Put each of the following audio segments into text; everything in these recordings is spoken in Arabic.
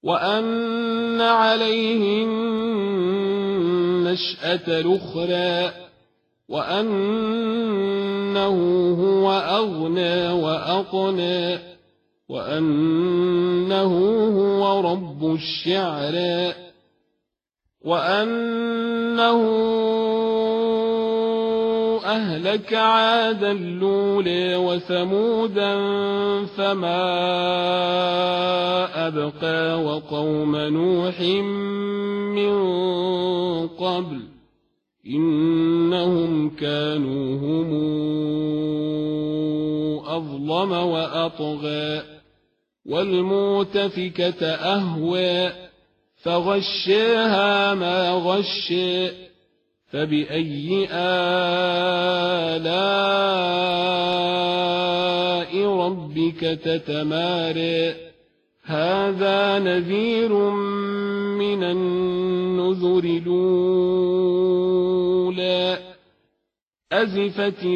وأن عليه النشأة الأخرى وأنه هو أغنى وأقنى وأنه هو رب الشعرى وأنه أهلك عادا الأولى وثمودا فما أبقى وقوم نوح من قبل إنهم كانوا هم أظلم وأطغى والمؤتفكة أهوى فغشاها ما غشى فبأي آلاء ربك تتمارى هذا نذير من النذر الأولى أزفت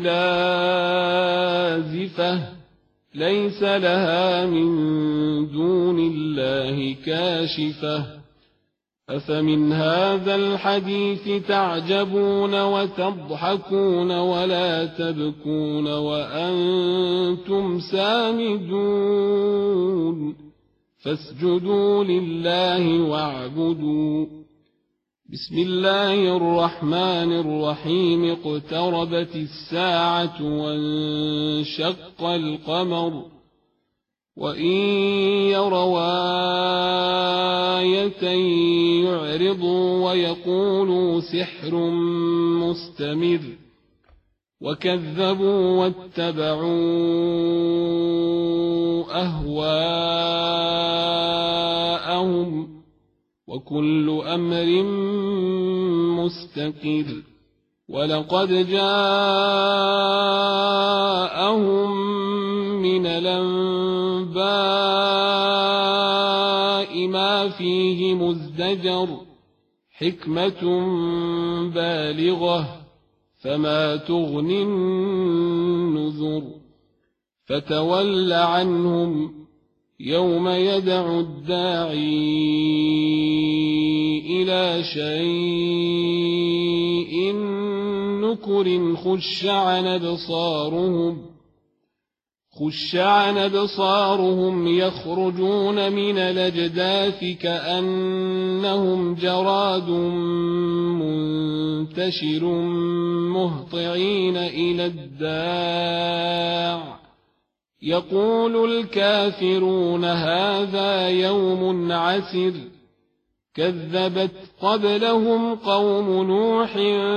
لازفة ليس لها من دون الله كاشفة أفمن هذا الحديث تعجبون وتضحكون ولا تبكون وأنتم سامدون فاسجدوا لله واعبدوا بسم الله الرحمن الرحيم اقتربت الساعة وانشق القمر وإن يروا آية يعرضوا ويقولوا سحر مستمر وكذبوا واتبعوا أهواءهم وكل أمر مستقر ولقد جاءهم من الأنباء ما فيه مزدجر حكمة بالغة فما تغني النذر فتول عنهم يوم يدعو الداعي إلى شيء نكر خش عن أبصارهم يخرجون من الأجداث كأنهم جراد منتشر مهطعين إلى الداع يقول الكافرون هذا يوم عسر كذبت قبلهم قوم نوح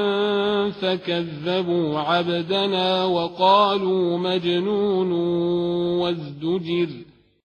فكذبوا عبدنا وقالوا مجنون وازدجر